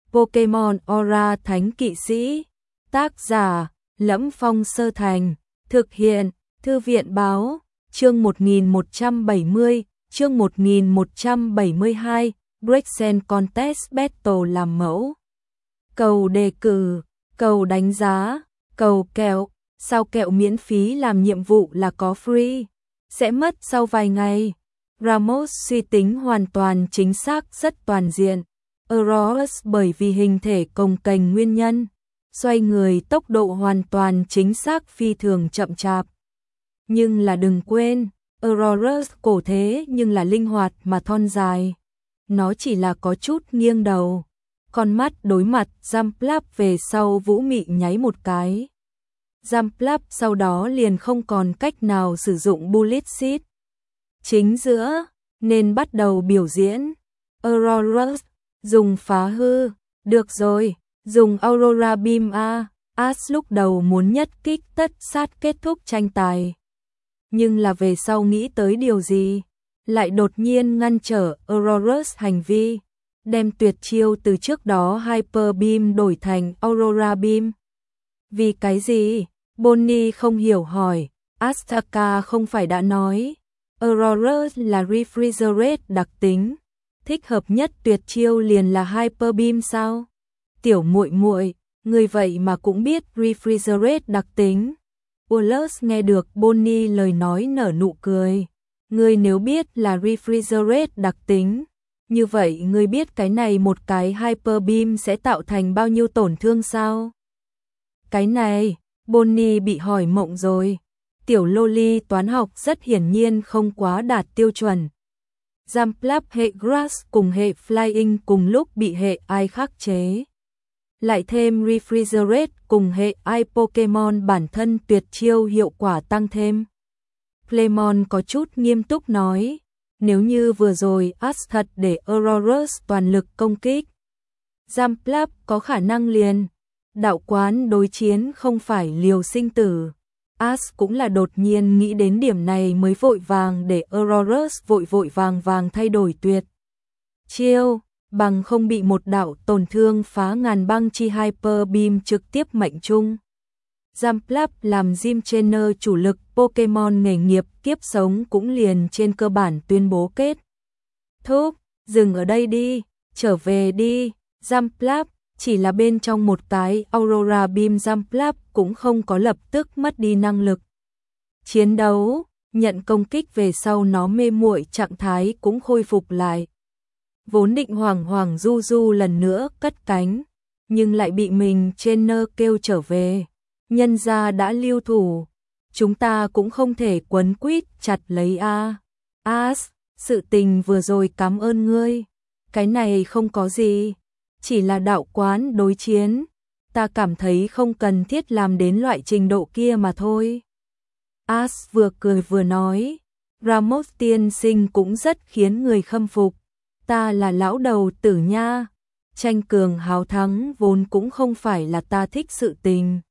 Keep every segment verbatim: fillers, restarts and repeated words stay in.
Pokemon Aura Thánh Kỵ Sĩ. Tác giả: Lẫm Phong Sơ Thành. Thực hiện: Thư viện báo. Chương một nghìn một trăm bảy mươi, chương một nghìn một trăm bảy mươi hai, Braixen Contest Battle làm mẫu. Cầu đề cử, cầu đánh giá, cầu kẹo. Sao kẹo miễn phí làm nhiệm vụ là có free? Sẽ mất sau vài ngày. Ramos suy tính hoàn toàn chính xác, rất toàn diện. Aurorus bởi vì hình thể cồng kềnh nguyên nhân, xoay người tốc độ hoàn toàn chính xác phi thường chậm chạp. Nhưng là đừng quên, Aurorus cổ thế nhưng là linh hoạt mà thon dài. Nó chỉ là có chút nghiêng đầu. Con mắt đối mặt Jumpluff về sau vũ mị nháy một cái. Jumpluff sau đó liền không còn cách nào sử dụng Bullet Seed. Chính giữa, nên bắt đầu biểu diễn. Aurorus, dùng phá hư, được rồi, dùng Aurora Beam A. Ash lúc đầu muốn nhất kích tất sát kết thúc tranh tài. Nhưng là về sau nghĩ tới điều gì, lại đột nhiên ngăn trở Aurorus hành vi, đem tuyệt chiêu từ trước đó Hyper Beam đổi thành Aurora Beam. Vì cái gì? Bonnie không hiểu hỏi. Astaka không phải đã nói Aurorus là Refrigerate đặc tính, thích hợp nhất tuyệt chiêu liền là Hyper Beam sao? Tiểu muội muội, người vậy mà cũng biết Refrigerate đặc tính. Wallace nghe được Bonnie lời nói nở nụ cười. Ngươi nếu biết là Refrigerate đặc tính, như vậy ngươi biết cái này một cái Hyper Beam sẽ tạo thành bao nhiêu tổn thương sao? Cái này, Bonnie bị hỏi mộng rồi. Tiểu loli toán học rất hiển nhiên không quá đạt tiêu chuẩn. Jumpluff hệ Grass cùng hệ Flying cùng lúc bị hệ ai khắc chế. Lại thêm Refrigerate cùng hệ ai Pokemon bản thân tuyệt chiêu hiệu quả tăng thêm. Clemon có chút nghiêm túc nói, nếu như vừa rồi Ash thật để Aurorus toàn lực công kích, Jumpluff có khả năng liền. Đạo quán đối chiến không phải liều sinh tử. Ash cũng là đột nhiên nghĩ đến điểm này mới vội vàng để Aurorus vội vội vàng vàng thay đổi tuyệt chiêu, bằng không bị một đạo tổn thương phá ngàn băng chi Hyper Beam trực tiếp mệnh trung. Jumpluff làm gym trainer chủ lực Pokemon nghề nghiệp kiếp sống cũng liền trên cơ bản tuyên bố kết thúc. Dừng ở đây đi, trở về đi, Jumpluff. Chỉ là bên trong một cái Aurora Beam Jumpluff cũng không có lập tức mất đi năng lực chiến đấu, nhận công kích về sau nó mê muội trạng thái cũng khôi phục lại. Vốn định hoàng hoàng du du lần nữa cất cánh, nhưng lại bị mình trainer kêu trở về. Nhân gia đã lưu thủ, chúng ta cũng không thể quấn quýt chặt lấy a. Ash, sự tình vừa rồi cảm ơn ngươi. Cái này không có gì. Chỉ là đạo quán đối chiến, ta cảm thấy không cần thiết làm đến loại trình độ kia mà thôi. Ash vừa cười vừa nói, Ramos tiên sinh cũng rất khiến người khâm phục. Ta là lão đầu tử nha, tranh cường hào thắng vốn cũng không phải là ta thích sự tình.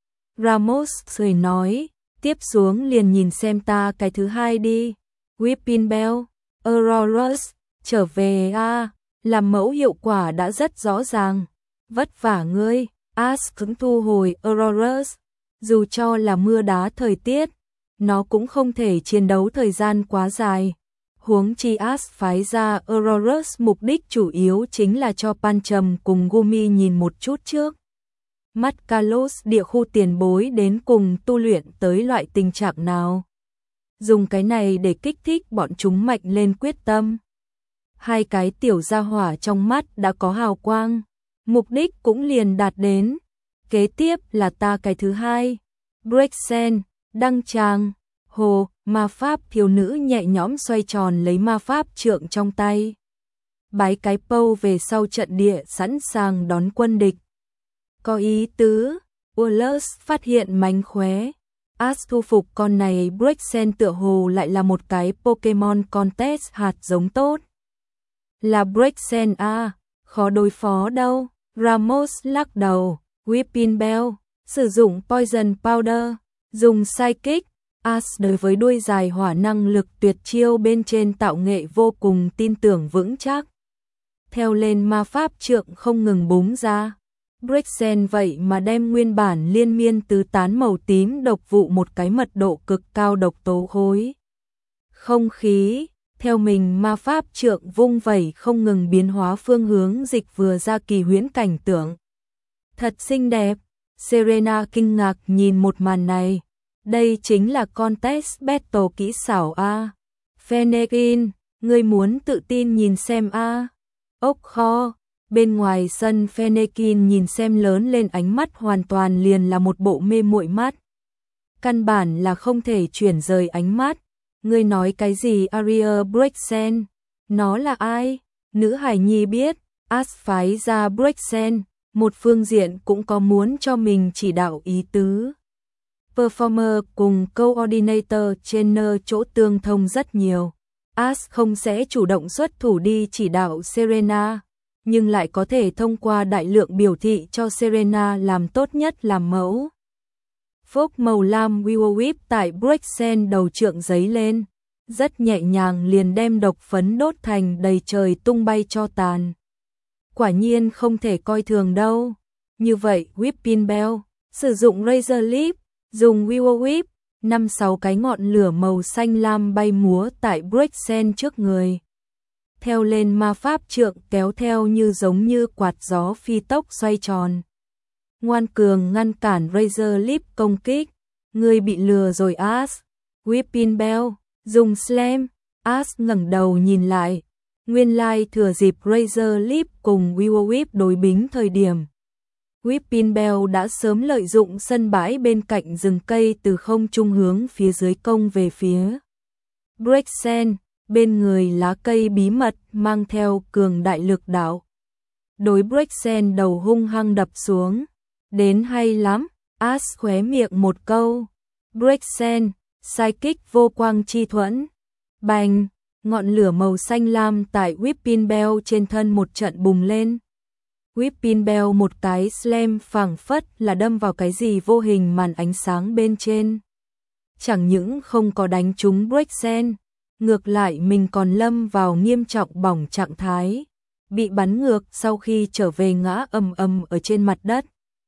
Ramos cười nói, tiếp xuống liền nhìn xem ta cái thứ hai đi. Whipping Bell, Aurorus, trở về a. Làm mẫu hiệu quả đã rất rõ ràng. Vất vả ngươi. Ash cứng thu hồi Aurorus. Dù cho là mưa đá thời tiết, nó cũng không thể chiến đấu thời gian quá dài. Huống chi Ash phái ra Aurorus mục đích chủ yếu chính là cho Pancham cùng Gumi nhìn một chút trước mắt Kalos địa khu tiền bối đến cùng tu luyện tới loại tình trạng nào. Dùng cái này để kích thích bọn chúng mạnh lên quyết tâm. Hai cái tiểu gia hỏa trong mắt đã có hào quang, mục đích cũng liền đạt đến. Kế tiếp là ta cái thứ hai. Braixen, đăng tràng, hồ, ma pháp thiếu nữ nhẹ nhõm xoay tròn lấy ma pháp trượng trong tay. Bái cái pâu về sau trận địa sẵn sàng đón quân địch. Có ý tứ, Wallace phát hiện mánh khóe. Ash thu phục con này Braixen tựa hồ lại là một cái Pokemon Contest hạt giống tốt. Là Braixen a, khó đối phó đâu. Ramos lắc đầu. Whipping Bell, sử dụng Poison Powder, dùng Psychic. Ash đối với đuôi dài hỏa năng lực tuyệt chiêu bên trên tạo nghệ vô cùng tin tưởng vững chắc. theo lên ma pháp trượng không ngừng búng ra. Brexen vậy mà đem nguyên bản liên miên tứ tán màu tím độc vụ một cái mật độ cực cao độc tố khối. Không khí, theo mình ma pháp trượng vung vẩy không ngừng biến hóa phương hướng dịch vừa ra kỳ huyễn cảnh tượng. Thật xinh đẹp, Serena kinh ngạc nhìn một màn này. Đây chính là contest battle kỹ xảo A. Fennekin, ngươi muốn tự tin nhìn xem A. Ốc kho, bên ngoài sân Fennekin nhìn xem lớn lên ánh mắt hoàn toàn liền là một bộ mê muội mắt. Căn bản là không thể chuyển rời ánh mắt. Ngươi nói cái gì Aria Brexen? Nó là ai? Nữ hài nhi biết, As phái ra Brexen, một phương diện cũng có muốn cho mình chỉ đạo ý tứ. Performer cùng coordinator trên nơ chỗ tương thông rất nhiều. As không sẽ chủ động xuất thủ đi chỉ đạo Serena, nhưng lại có thể thông qua đại lượng biểu thị cho Serena làm tốt nhất làm mẫu. Phốc màu lam Willow Whip tại Brexen đầu trượng giấy lên, rất nhẹ nhàng liền đem độc phấn đốt thành đầy trời tung bay cho tàn. Quả nhiên không thể coi thường đâu. Như vậy Whipping Bell sử dụng Razor Lip, dùng Willow Whip, năm sáu cái ngọn lửa màu xanh lam bay múa tại Brexen trước người. Theo lên ma pháp trượng kéo theo như giống như quạt gió phi tốc xoay tròn. Ngoan cường ngăn cản Razor Lip công kích. Người bị lừa rồi As. Whipping Bell, dùng Slam. As ngẩng đầu nhìn lại. Nguyên lai thừa dịp Razor Lip cùng Willow Whip đối bính thời điểm. Whipping Bell đã sớm lợi dụng sân bãi bên cạnh rừng cây từ không trung hướng phía dưới công về phía Brexen, bên người lá cây bí mật mang theo cường đại lực đạo. Đối Brexen đầu hung hăng đập xuống. Đến hay lắm, As khóe miệng một câu. Brexen, psychic vô quang chi thuẫn. Bành, ngọn lửa màu xanh lam tại Whipping Bell trên thân một trận bùng lên. Whipping Bell một cái slam phảng phất là đâm vào cái gì vô hình màn ánh sáng bên trên. Chẳng những không có đánh trúng Brexen, ngược lại mình còn lâm vào nghiêm trọng bỏng trạng thái. Bị bắn ngược sau khi trở về ngã ầm ầm ở trên mặt đất.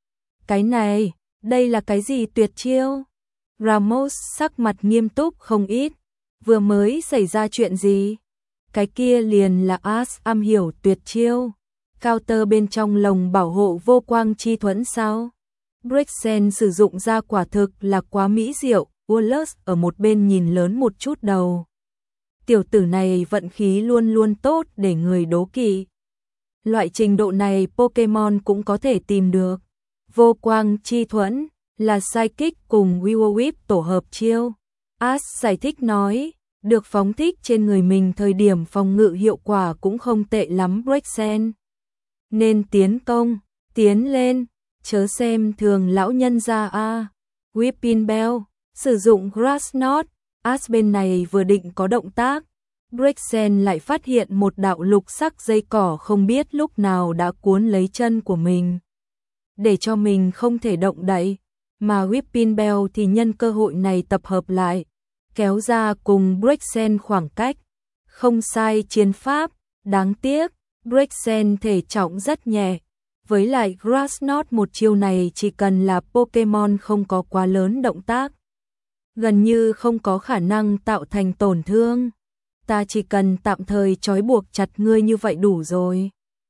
Cái này, đây là cái gì tuyệt chiêu? Ramos sắc mặt nghiêm túc không ít. Vừa mới xảy ra chuyện gì? Cái kia liền là As am hiểu tuyệt chiêu. Counter bên trong lồng bảo hộ vô quang chi thuẫn sao? Brexen sử dụng ra quả thực là quá mỹ diệu. Wallace ở một bên nhìn lớn một chút đầu. Tiểu tử này vận khí luôn luôn tốt để người đố kỵ. Loại trình độ này Pokemon cũng có thể tìm được. Vô quang chi thuẫn là Psychic cùng Willow Whip tổ hợp chiêu. As giải thích nói, được phóng thích trên người mình thời điểm phòng ngự hiệu quả cũng không tệ lắm Brexen. Nên tiến công, tiến lên, chớ xem thường lão nhân gia a. Whipping Bell, sử dụng Grass Knot, As bên này vừa định có động tác. Brexen lại phát hiện một đạo lục sắc dây cỏ không biết lúc nào đã cuốn lấy chân của mình. Để cho mình không thể động đậy, mà Whipping Bell thì nhân cơ hội này tập hợp lại, kéo ra cùng Brexen khoảng cách. Không sai chiến pháp, đáng tiếc, Brexen thể trọng rất nhẹ. Với lại Grass Knot một chiêu này chỉ cần là Pokemon không có quá lớn động tác, gần như không có khả năng tạo thành tổn thương. Ta chỉ cần tạm thời trói buộc chặt ngươi như vậy đủ rồi.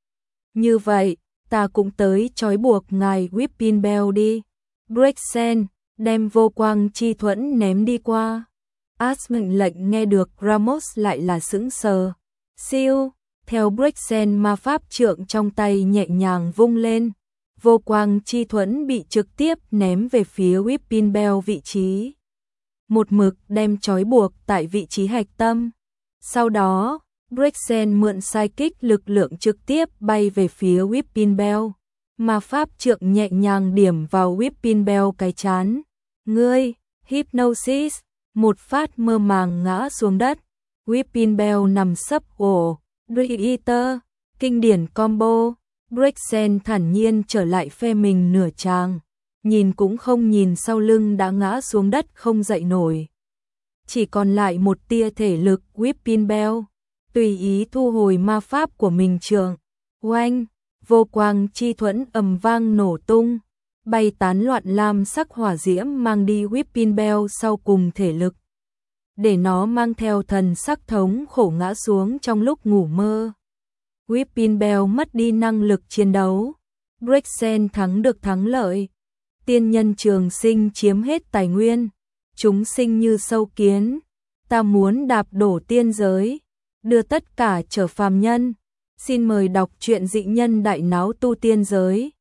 Như vậy, ta cũng tới trói buộc ngài Whipping Bell đi. Brexen, đem vô quang chi thuẫn ném đi qua. As mệnh lệnh nghe được Ramos lại là sững sờ. Siêu, theo Brexen ma pháp trượng trong tay nhẹ nhàng vung lên. Vô quang chi thuẫn bị trực tiếp ném về phía Whipping Bell vị trí. Một mực đem trói buộc tại vị trí hạch tâm. Sau đó, Brexen mượn psychic lực lượng trực tiếp bay về phía Whipping Bell. Ma pháp trượng nhẹ nhàng điểm vào Whipping Bell cái chán. Ngươi, Hypnosis, một phát mơ màng ngã xuống đất. Whipping Bell nằm sấp ổ. Dreater, kinh điển combo. Brexen thản nhiên trở lại phe mình nửa tràng. Nhìn cũng không nhìn sau lưng đã ngã xuống đất không dậy nổi. Chỉ còn lại một tia thể lực. Whipping Bell tùy ý thu hồi ma pháp của mình trường. Oanh, vô quang chi thuẫn ầm vang nổ tung, bay tán loạn lam sắc hỏa diễm mang đi Whipping Bell sau cùng thể lực, để nó mang theo thần sắc thống khổ ngã xuống trong lúc ngủ mơ. Whipping Bell mất đi năng lực chiến đấu, Brexen thắng được thắng lợi. Tiên nhân trường sinh chiếm hết tài nguyên, chúng sinh như sâu kiến, ta muốn đạp đổ tiên giới, đưa tất cả trở phàm nhân. Xin mời đọc truyện Dị Nhân Đại Náo Tu Tiên Giới.